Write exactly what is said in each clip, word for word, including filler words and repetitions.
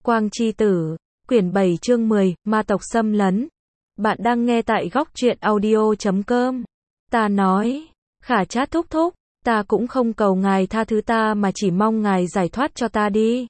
Quang Chi Tử, quyển bảy chương mười, ma tộc xâm lấn. Bạn đang nghe tại góc truyện audio chấm com. Ta nói, Khả Trát thúc thúc, ta cũng không cầu ngài tha thứ ta mà chỉ mong ngài giải thoát cho ta đi.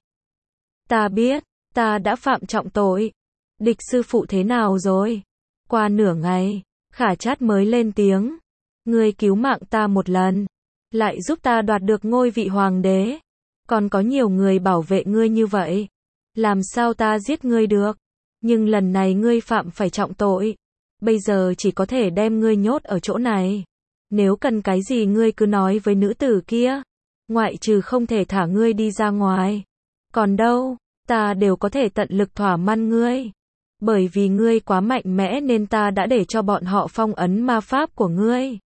Ta biết, ta đã phạm trọng tội. Địch sư phụ thế nào rồi? Qua nửa ngày, Khả Trát mới lên tiếng. Ngươi cứu mạng ta một lần, lại giúp ta đoạt được ngôi vị hoàng đế. Còn có nhiều người bảo vệ ngươi như vậy, làm sao ta giết ngươi được? Nhưng lần này ngươi phạm phải trọng tội, bây giờ chỉ có thể đem ngươi nhốt ở chỗ này. Nếu cần cái gì ngươi cứ nói với nữ tử kia, ngoại trừ không thể thả ngươi đi ra ngoài. Còn đâu, ta đều có thể tận lực thỏa mãn ngươi. Bởi vì ngươi quá mạnh mẽ nên ta đã để cho bọn họ phong ấn ma pháp của ngươi.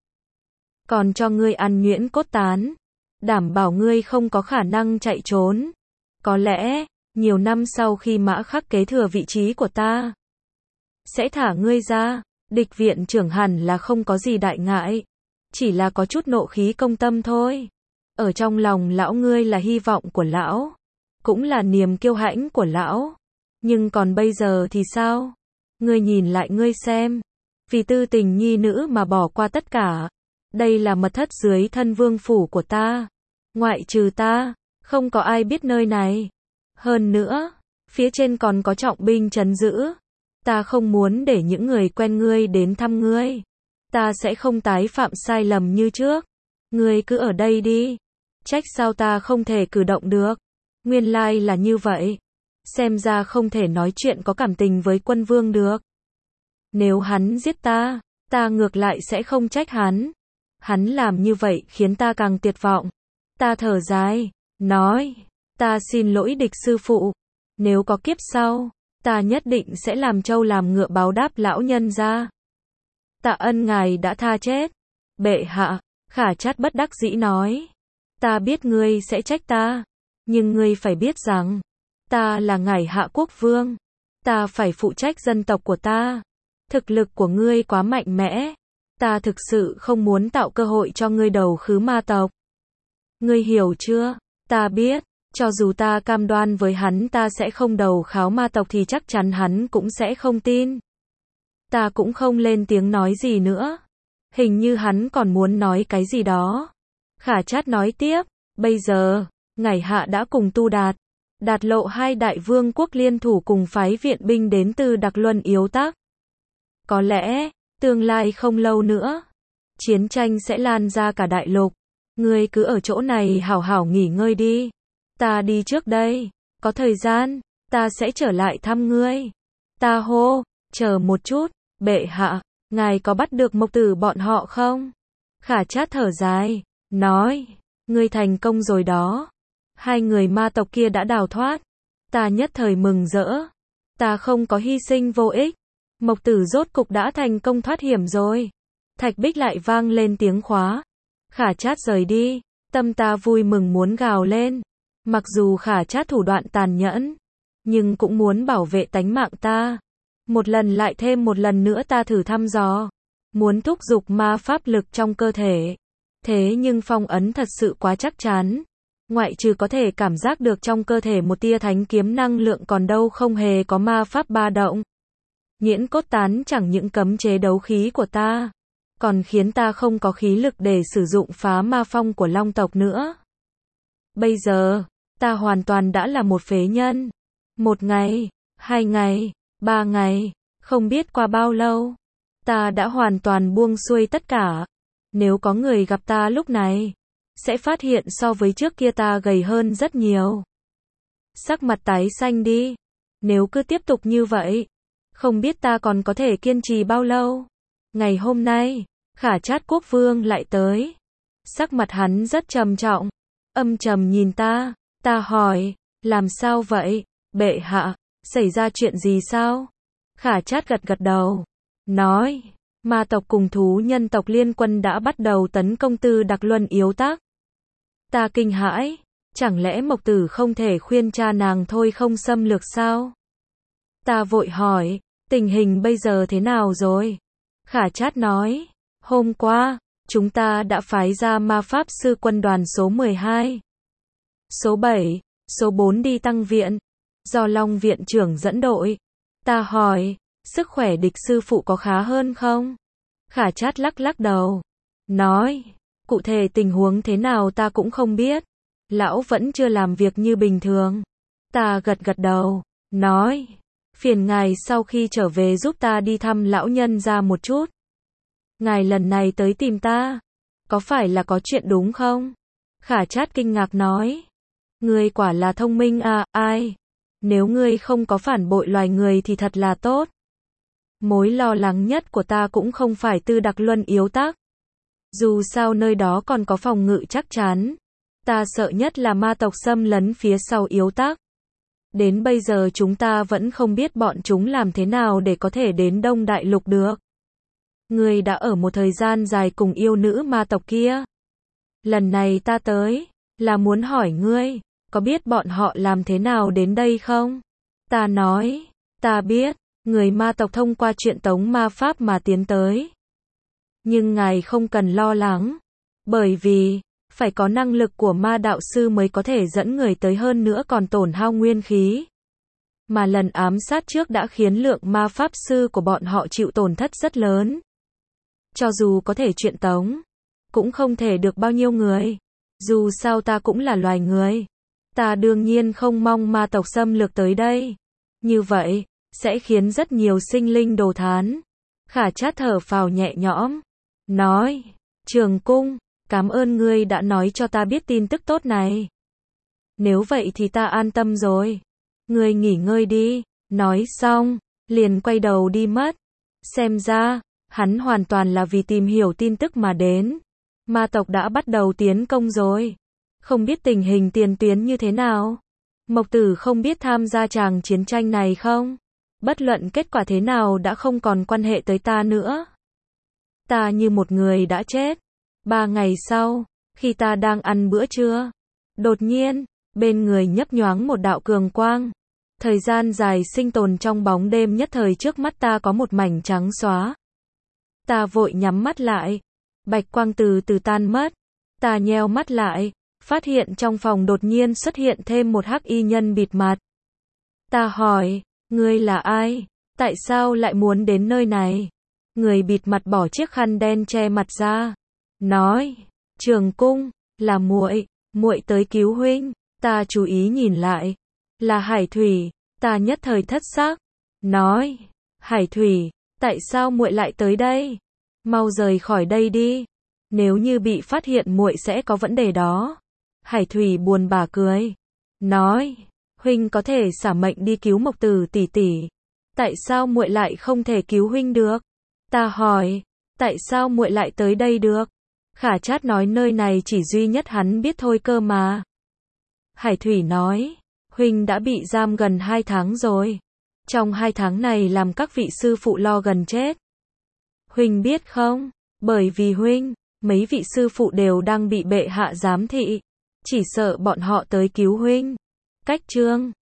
Còn cho ngươi ăn nhuyễn cốt tán, đảm bảo ngươi không có khả năng chạy trốn. Có lẽ, nhiều năm sau khi Mã Khắc kế thừa vị trí của ta, sẽ thả ngươi ra. Địch viện trưởng hẳn là không có gì đại ngại, chỉ là có chút nộ khí công tâm thôi. Ở trong lòng lão ngươi là hy vọng của lão, cũng là niềm kiêu hãnh của lão. Nhưng còn bây giờ thì sao? Ngươi nhìn lại ngươi xem, vì tư tình nhi nữ mà bỏ qua tất cả. Đây là mật thất dưới thân vương phủ của ta, ngoại trừ ta, không có ai biết nơi này. Hơn nữa, phía trên còn có trọng binh trấn giữ. Ta không muốn để những người quen ngươi đến thăm ngươi. Ta sẽ không tái phạm sai lầm như trước. Ngươi cứ ở đây đi. Trách sao ta không thể cử động được. Nguyên lai là như vậy. Xem ra không thể nói chuyện có cảm tình với quân vương được. Nếu hắn giết ta, ta ngược lại sẽ không trách hắn. Hắn làm như vậy khiến ta càng tuyệt vọng. Ta thở dài, nói, ta xin lỗi địch sư phụ. Nếu có kiếp sau, ta nhất định sẽ làm trâu làm ngựa báo đáp lão nhân gia. Tạ ân ngài đã tha chết. Bệ hạ, Khả Trát bất đắc dĩ nói. Ta biết ngươi sẽ trách ta, nhưng ngươi phải biết rằng, ta là ngải hạ quốc vương. Ta phải phụ trách dân tộc của ta. Thực lực của ngươi quá mạnh mẽ. Ta thực sự không muốn tạo cơ hội cho ngươi đầu khứ ma tộc. Ngươi hiểu chưa? Ta biết, cho dù ta cam đoan với hắn ta sẽ không đầu kháo ma tộc thì chắc chắn hắn cũng sẽ không tin. Ta cũng không lên tiếng nói gì nữa. Hình như hắn còn muốn nói cái gì đó. Khả Trát nói tiếp, bây giờ, ngải hạ đã cùng Tu Đạt, Đạt Lộ hai đại vương quốc liên thủ cùng phái viện binh đến từ Đặc Luân Yếu Tác. Có lẽ, tương lai không lâu nữa, chiến tranh sẽ lan ra cả đại lục. Ngươi cứ ở chỗ này hảo hảo nghỉ ngơi đi. Ta đi trước đây, có thời gian, ta sẽ trở lại thăm ngươi. Ta hô, chờ một chút, bệ hạ, ngài có bắt được mộc tử bọn họ không? Khả Trát thở dài, nói, ngươi thành công rồi đó. Hai người ma tộc kia đã đào thoát. Ta nhất thời mừng rỡ. Ta không có hy sinh vô ích. Mộc tử rốt cục đã thành công thoát hiểm rồi. Thạch bích lại vang lên tiếng khóa. Khả Trát rời đi. Tâm ta vui mừng muốn gào lên. Mặc dù Khả Trát thủ đoạn tàn nhẫn, nhưng cũng muốn bảo vệ tánh mạng ta. Một lần lại thêm một lần nữa ta thử thăm dò, muốn thúc giục ma pháp lực trong cơ thể. Thế nhưng phong ấn thật sự quá chắc chắn. Ngoại trừ có thể cảm giác được trong cơ thể một tia thánh kiếm năng lượng còn đâu không hề có ma pháp ba động. Nhuyễn cốt tán chẳng những cấm chế đấu khí của ta, còn khiến ta không có khí lực để sử dụng phá ma phong của long tộc nữa. Bây giờ, ta hoàn toàn đã là một phế nhân. Một ngày, hai ngày, ba ngày, không biết qua bao lâu, ta đã hoàn toàn buông xuôi tất cả. Nếu có người gặp ta lúc này, sẽ phát hiện so với trước kia ta gầy hơn rất nhiều. Sắc mặt tái xanh đi. Nếu cứ tiếp tục như vậy, không biết ta còn có thể kiên trì bao lâu. Ngày hôm nay, Khả Trát quốc vương lại tới. Sắc mặt hắn rất trầm trọng, âm trầm nhìn ta. Ta hỏi, làm sao vậy, bệ hạ, xảy ra chuyện gì sao? Khả Trát gật gật đầu, nói, ma tộc cùng thú nhân tộc liên quân đã bắt đầu tấn công từ Đặc Luân Yếu Tác. Ta kinh hãi, chẳng lẽ mộc tử không thể khuyên cha nàng thôi không xâm lược sao? Ta vội hỏi, tình hình bây giờ thế nào rồi? Khả Trát nói, hôm qua, chúng ta đã phái ra ma pháp sư quân đoàn số mười hai, số bảy, số bốn đi tăng viện. do Long viện trưởng dẫn đội. Ta hỏi, sức khỏe địch sư phụ có khá hơn không? Khả Trát lắc lắc đầu, nói, cụ thể tình huống thế nào ta cũng không biết. Lão vẫn chưa làm việc như bình thường. Ta gật gật đầu, nói, phiền ngài sau khi trở về giúp ta đi thăm lão nhân ra một chút. Ngài lần này tới tìm ta, có phải là có chuyện đúng không? Khả Trát kinh ngạc nói, ngươi quả là thông minh à, ai? Nếu ngươi không có phản bội loài người thì thật là tốt. Mối lo lắng nhất của ta cũng không phải Tư Đặc Luân yếu tắc. Dù sao nơi đó còn có phòng ngự chắc chắn. Ta sợ nhất là ma tộc xâm lấn phía sau yếu tắc. Đến bây giờ chúng ta vẫn không biết bọn chúng làm thế nào để có thể đến Đông Đại Lục được. Ngươi đã ở một thời gian dài cùng yêu nữ ma tộc kia. Lần này ta tới, là muốn hỏi ngươi, có biết bọn họ làm thế nào đến đây không? Ta nói, ta biết, người ma tộc thông qua chuyện tống ma pháp mà tiến tới. Nhưng ngài không cần lo lắng, bởi vì, phải có năng lực của ma đạo sư mới có thể dẫn người tới, hơn nữa còn tổn hao nguyên khí. Mà lần ám sát trước đã khiến lượng ma pháp sư của bọn họ chịu tổn thất rất lớn. Cho dù có thể chuyện tống, cũng không thể được bao nhiêu người. Dù sao ta cũng là loài người. Ta đương nhiên không mong ma tộc xâm lược tới đây. Như vậy, sẽ khiến rất nhiều sinh linh đồ thán. Khả Trát thở phào nhẹ nhõm, nói, Trường Cung, cảm ơn ngươi đã nói cho ta biết tin tức tốt này. Nếu vậy thì ta an tâm rồi. Ngươi nghỉ ngơi đi. Nói xong, liền quay đầu đi mất. Xem ra, hắn hoàn toàn là vì tìm hiểu tin tức mà đến. Ma tộc đã bắt đầu tiến công rồi. Không biết tình hình tiền tuyến như thế nào. Mộc Tử không biết tham gia tràng chiến tranh này không? Bất luận kết quả thế nào đã không còn quan hệ tới ta nữa. Ta như một người đã chết. Ba ngày sau, khi ta đang ăn bữa trưa, đột nhiên, bên người nhấp nhoáng một đạo cường quang. Thời gian dài sinh tồn trong bóng đêm, nhất thời trước mắt ta có một mảnh trắng xóa. Ta vội nhắm mắt lại. Bạch quang từ từ tan mất. Ta nheo mắt lại, phát hiện trong phòng đột nhiên xuất hiện thêm một hắc y nhân bịt mặt. Ta hỏi, ngươi là ai? Tại sao lại muốn đến nơi này? Người bịt mặt bỏ chiếc khăn đen che mặt ra, nói, Trường Cung, là muội, muội tới cứu huynh. Ta chú ý nhìn lại, là Hải Thủy. Ta nhất thời thất sắc, nói, Hải Thủy, tại sao muội lại tới đây? Mau rời khỏi đây đi. Nếu như bị phát hiện muội sẽ có vấn đề đó. Hải Thủy buồn bã cười, nói, huynh có thể xả mệnh đi cứu Mộc Tử tỷ tỷ. Tại sao muội lại không thể cứu huynh được? Ta hỏi, tại sao muội lại tới đây được? Khả Trát nói nơi này chỉ duy nhất hắn biết thôi cơ mà. Hải Thủy nói, huynh đã bị giam gần hai tháng rồi. Trong hai tháng này làm các vị sư phụ lo gần chết. Huynh biết không? Bởi vì huynh, mấy vị sư phụ đều đang bị bệ hạ giám thị. Chỉ sợ bọn họ tới cứu huynh. Cách chương